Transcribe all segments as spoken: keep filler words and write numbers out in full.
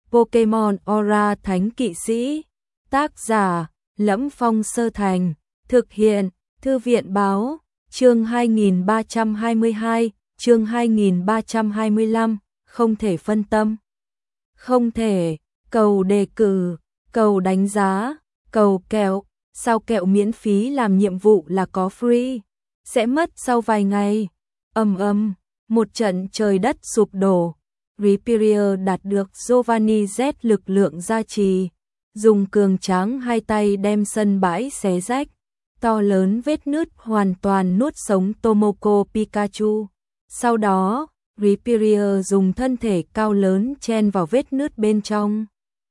Pokemon Aura Thánh Kỵ Sĩ. Tác giả: Lẫm Phong Sơ Thành. Thực hiện: Thư viện báo. Chương hai nghìn ba trăm hai mươi hai, chương hai nghìn ba trăm hai mươi lăm, không thể phân tâm. Không thể, cầu đề cử, cầu đánh giá, cầu kẹo, sao kẹo miễn phí làm nhiệm vụ là có free, sẽ mất sau vài ngày. Ầm ầm, một trận trời đất sụp đổ. Rhyperior đạt được Giovanni Z lực lượng gia trì, dùng cường tráng hai tay đem sân bãi xé rách, to lớn vết nứt hoàn toàn nuốt sống Tomoko Pikachu. Sau đó, Rhyperior dùng thân thể cao lớn chen vào vết nứt bên trong,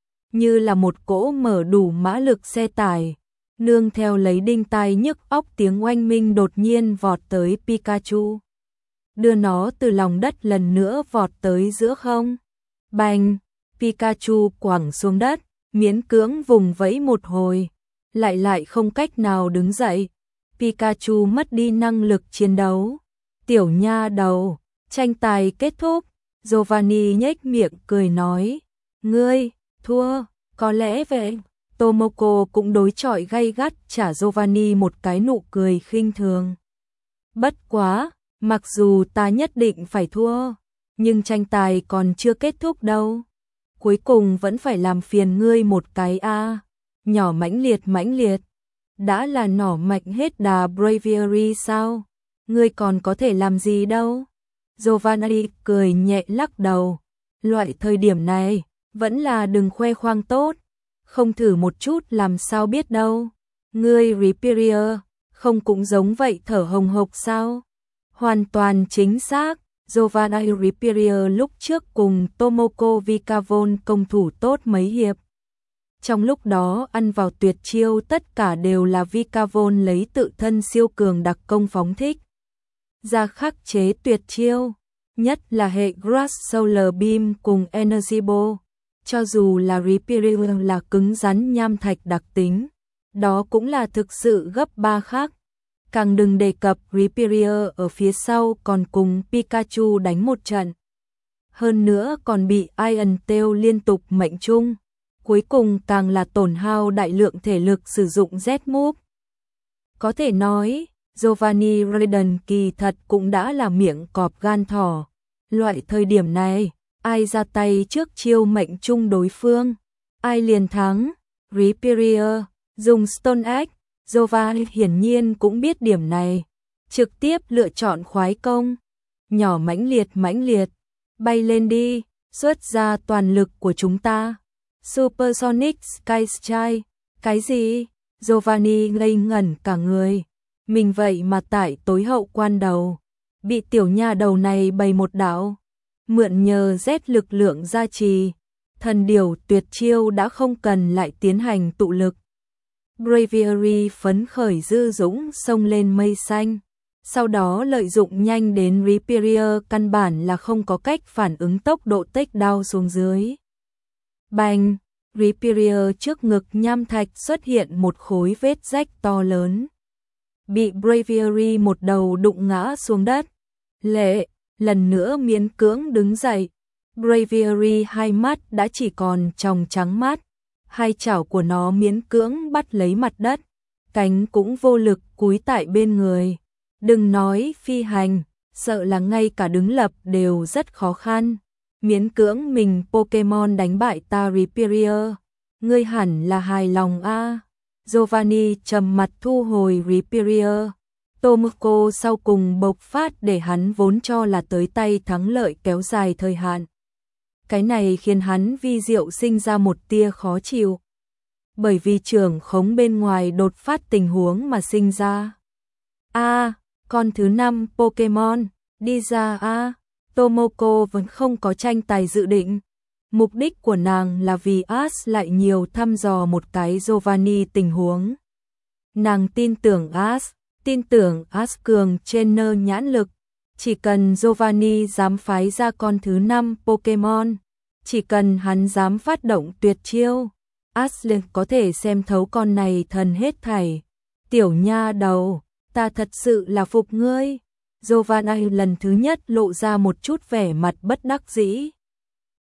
như là một cỗ mở đủ mã lực xe tải, nương theo lấy đinh tai nhức óc tiếng oanh minh đột nhiên vọt tới Pikachu, đưa nó từ lòng đất lần nữa vọt tới giữa không. Bành, Pikachu quẳng xuống đất, miễn cưỡng vùng vẫy một hồi, lại lại không cách nào đứng dậy. Pikachu mất đi năng lực chiến đấu. Tiểu nha đầu, tranh tài kết thúc. Giovanni nhếch miệng cười nói, ngươi thua, có lẽ vậy. Tomoko cũng đối chọi gay gắt trả Giovanni một cái nụ cười khinh thường. Bất quá, mặc dù ta nhất định phải thua, nhưng tranh tài còn chưa kết thúc đâu. Cuối cùng vẫn phải làm phiền ngươi một cái a. À. Nhỏ mãnh liệt mãnh liệt, đã là nỏ mạnh hết đà Braviary sao? Ngươi còn có thể làm gì đâu? Giovanni cười nhẹ lắc đầu, loại thời điểm này, vẫn là đừng khoe khoang tốt, không thử một chút làm sao biết đâu. Ngươi Rhyperior, không cũng giống vậy thở hồng hộc sao? Hoàn toàn chính xác, Giovanni Rhyperior lúc trước cùng Tomoko Vikavon công thủ tốt mấy hiệp. Trong lúc đó ăn vào tuyệt chiêu tất cả đều là Vikavon lấy tự thân siêu cường đặc công phóng thích ra khắc chế tuyệt chiêu, nhất là hệ Grass Solar Beam cùng Energy Ball. Cho dù là Rhyperior là cứng rắn nham thạch đặc tính, đó cũng là thực sự gấp ba khác. Càng đừng đề cập Rhyperior ở phía sau còn cùng Pikachu đánh một trận. Hơn nữa còn bị Iron Tail liên tục mệnh trung. Cuối cùng càng là tổn hao đại lượng thể lực sử dụng Z-Move. Có thể nói, Giovanni Raiden kỳ thật cũng đã là miệng cọp gan thỏ. Loại thời điểm này, ai ra tay trước chiêu mệnh trung đối phương, ai liền thắng. Rhyperior dùng Stone Egg, Giovanni hiển nhiên cũng biết điểm này, trực tiếp lựa chọn khoái công. Nhỏ mãnh liệt mãnh liệt, bay lên đi, xuất ra toàn lực của chúng ta. Supersonic Sky Strike, cái gì? Giovanni ngây ngẩn cả người. Mình vậy mà tại tối hậu quan đầu, bị tiểu nha đầu này bày một đạo. Mượn nhờ Z lực lượng gia trì, thần điều tuyệt chiêu đã không cần lại tiến hành tụ lực. Braviary phấn khởi dư dũng xông lên mây xanh. Sau đó lợi dụng nhanh đến Rhyperior căn bản là không có cách phản ứng tốc độ take down xuống dưới. Bành, Rhyperior trước ngực nham thạch xuất hiện một khối vết rách to lớn. Bị Braviary một đầu đụng ngã xuống đất. Lệ, lần nữa miễn cưỡng đứng dậy. Braviary hai mắt đã chỉ còn tròng trắng mắt. Hai chảo của nó miễn cưỡng bắt lấy mặt đất. Cánh cũng vô lực cúi tại bên người. Đừng nói phi hành, sợ là ngay cả đứng lập đều rất khó khăn. Miễn cưỡng mình Pokemon đánh bại ta Rhyperior. Ngươi hẳn là hài lòng a. À. Giovanni trầm mặt thu hồi Rhyperior. Tomoko sau cùng bộc phát để hắn vốn cho là tới tay thắng lợi kéo dài thời hạn. Cái này khiến hắn vi diệu sinh ra một tia khó chịu. Bởi vì trưởng khống bên ngoài đột phát tình huống mà sinh ra. A, à, con thứ năm Pokemon, đi ra a. À. Tomoko vẫn không có tranh tài dự định. Mục đích của nàng là vì Ash lại nhiều thăm dò một cái Giovanni tình huống. Nàng tin tưởng Ash, tin tưởng Ash cường trainer nhãn lực. Chỉ cần Giovanni dám phái ra con thứ năm Pokemon, chỉ cần hắn dám phát động tuyệt chiêu, Ash liền có thể xem thấu con này thần hết thảy. Tiểu nha đầu, ta thật sự là phục ngươi. Giovanni lần thứ nhất lộ ra một chút vẻ mặt bất đắc dĩ.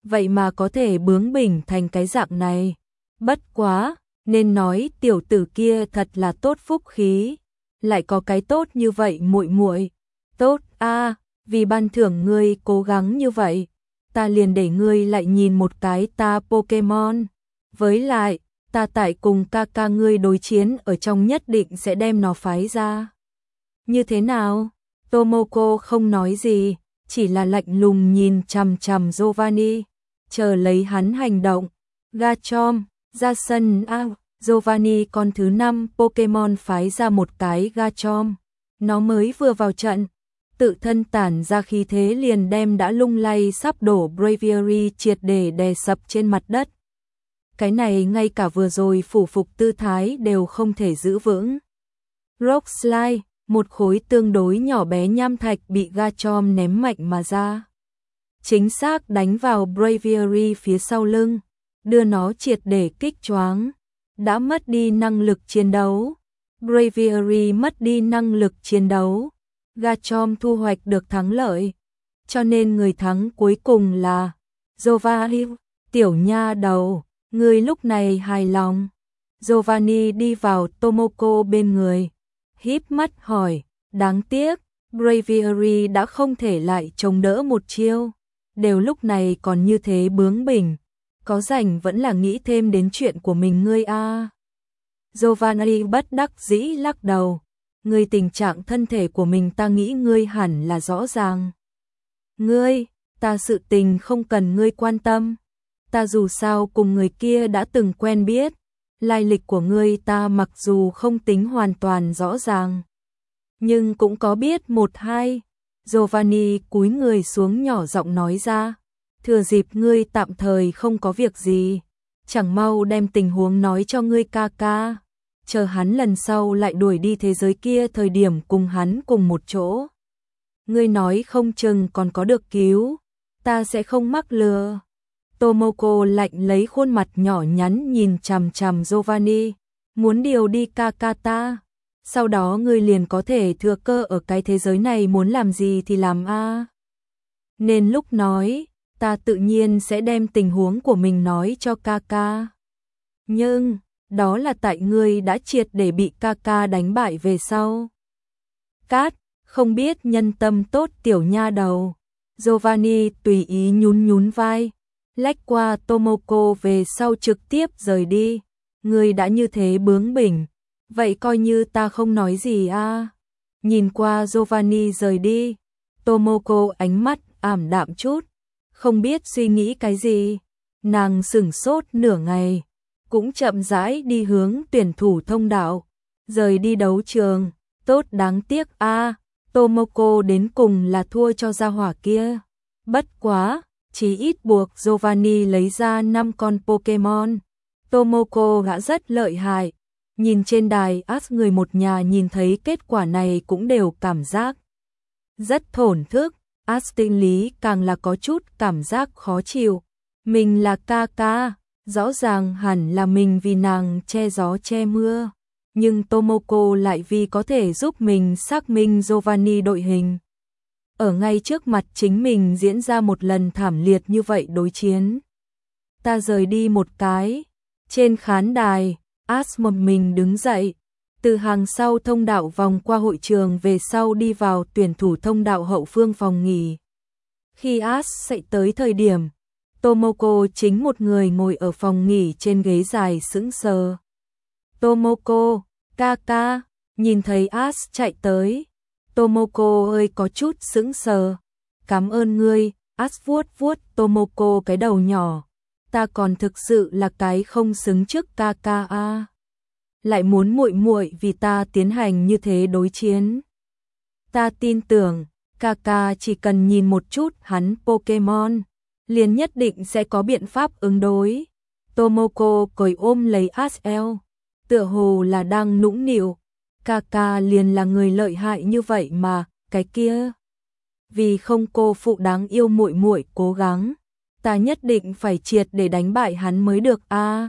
vậy mà có thể bướng bỉnh thành cái dạng này. Bất quá, nên nói tiểu tử kia thật là tốt phúc khí, lại có cái tốt như vậy muội muội. Tốt a, vì ban thưởng ngươi cố gắng như vậy, ta liền để ngươi lại nhìn một cái ta Pokemon. Với lại, ta tại cùng ca ca ngươi đối chiến ở trong nhất định sẽ đem nó phái ra. Như thế nào? Tomoko không nói gì, chỉ là lạnh lùng nhìn chằm chằm Giovanni, chờ lấy hắn hành động. Garchomp, ra sân a, Giovanni con thứ năm Pokemon phái ra một cái Garchomp. Nó mới vừa vào trận, tự thân tản ra khí thế liền đem đã lung lay sắp đổ Braviary triệt để đè sập trên mặt đất. Cái này ngay cả vừa rồi phủ phục tư thái đều không thể giữ vững. Rock Slide, một khối tương đối nhỏ bé nham thạch bị Garchomp ném mạnh mà ra. Chính xác đánh vào Braviary phía sau lưng, đưa nó triệt để kích choáng. Đã mất đi năng lực chiến đấu. Braviary mất đi năng lực chiến đấu. Garchomp thu hoạch được thắng lợi. Cho nên người thắng cuối cùng là Giovanni. Tiểu nha đầu, người lúc này hài lòng. Giovanni đi vào Tomoko bên người, híp mắt hỏi, đáng tiếc, Braviary đã không thể lại chống đỡ một chiêu. Đều lúc này còn như thế bướng bỉnh, có rảnh vẫn là nghĩ thêm đến chuyện của mình ngươi a. À. Giovanni bất đắc dĩ lắc đầu, ngươi tình trạng thân thể của mình ta nghĩ ngươi hẳn là rõ ràng. Ngươi, ta sự tình không cần ngươi quan tâm, ta dù sao cùng người kia đã từng quen biết, lai lịch của ngươi ta mặc dù không tính hoàn toàn rõ ràng, nhưng cũng có biết một hai. Giovanni cúi người xuống nhỏ giọng nói ra, thừa dịp ngươi tạm thời không có việc gì, chẳng mau đem tình huống nói cho ngươi ca ca, chờ hắn lần sau lại đuổi đi thế giới kia thời điểm cùng hắn cùng một chỗ. Ngươi nói không chừng còn có được cứu, ta sẽ không mắc lừa. Tomoko lạnh lấy khuôn mặt nhỏ nhắn nhìn chằm chằm Giovanni, muốn điều đi ca ca ta. Sau đó ngươi liền có thể thừa cơ ở cái thế giới này muốn làm gì thì làm a. Nên lúc nói, ta tự nhiên sẽ đem tình huống của mình nói cho ca ca. Nhưng, đó là tại ngươi đã triệt để bị ca ca đánh bại về sau. Cát, không biết nhân tâm tốt tiểu nha đầu. Giovanni tùy ý nhún nhún vai, lách qua Tomoko về sau trực tiếp rời đi. Ngươi đã như thế bướng bỉnh, vậy coi như ta không nói gì a. À. Nhìn qua Giovanni rời đi, Tomoko ánh mắt ảm đạm chút, không biết suy nghĩ cái gì. Nàng sửng sốt nửa ngày, cũng chậm rãi đi hướng tuyển thủ thông đạo, rời đi đấu trường. Tốt đáng tiếc a, à, Tomoko đến cùng là thua cho gia hỏa kia. Bất quá, chỉ ít buộc Giovanni lấy ra năm con Pokemon. Tomoko đã rất lợi hại. Nhìn trên đài As người một nhà nhìn thấy kết quả này cũng đều cảm giác rất thổn thức. As tinh lý càng là có chút cảm giác khó chịu. Mình là ca ca, rõ ràng hẳn là mình vì nàng che gió che mưa. Nhưng Tomoko lại vì có thể giúp mình xác minh Giovanni đội hình. Ở ngay trước mặt chính mình diễn ra một lần thảm liệt như vậy đối chiến. Ta rời đi một cái. Trên khán đài, As một mình đứng dậy, từ hàng sau thông đạo vòng qua hội trường về sau đi vào tuyển thủ thông đạo hậu phương phòng nghỉ. Khi As chạy tới thời điểm, Tomoko chính một người ngồi ở phòng nghỉ trên ghế dài sững sờ. Tomoko, ca ca, nhìn thấy As chạy tới, Tomoko ơi có chút sững sờ. Cảm ơn ngươi, As vuốt vuốt Tomoko cái đầu nhỏ. Ta còn thực sự là cái không xứng trước ca ca a. Lại muốn muội muội vì ta tiến hành như thế đối chiến. Ta tin tưởng, ca ca chỉ cần nhìn một chút hắn Pokemon, liền nhất định sẽ có biện pháp ứng đối. Tomoko cười ôm lấy As eo, tựa hồ là đang nũng nịu. Ca ca liền là người lợi hại như vậy mà, cái kia. Vì không cô phụ đáng yêu muội muội cố gắng, ta nhất định phải triệt để đánh bại hắn mới được a. À.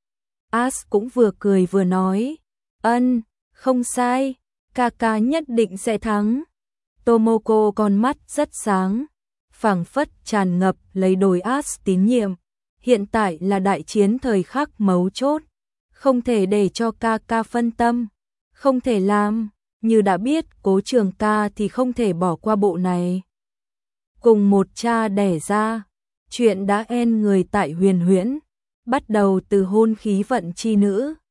As cũng vừa cười vừa nói, ân, không sai, ca ca nhất định sẽ thắng. Tomoko con mắt rất sáng, phảng phất tràn ngập lấy đồi át tín nhiệm. Hiện tại là đại chiến thời khắc mấu chốt, không thể để cho ca ca phân tâm, không thể làm, như đã biết Cố Trường Ca thì không thể bỏ qua bộ này. Cùng một cha đẻ ra, chuyện đã en người tại Huyền Huyễn, bắt đầu từ hôn khí vận chi nữ,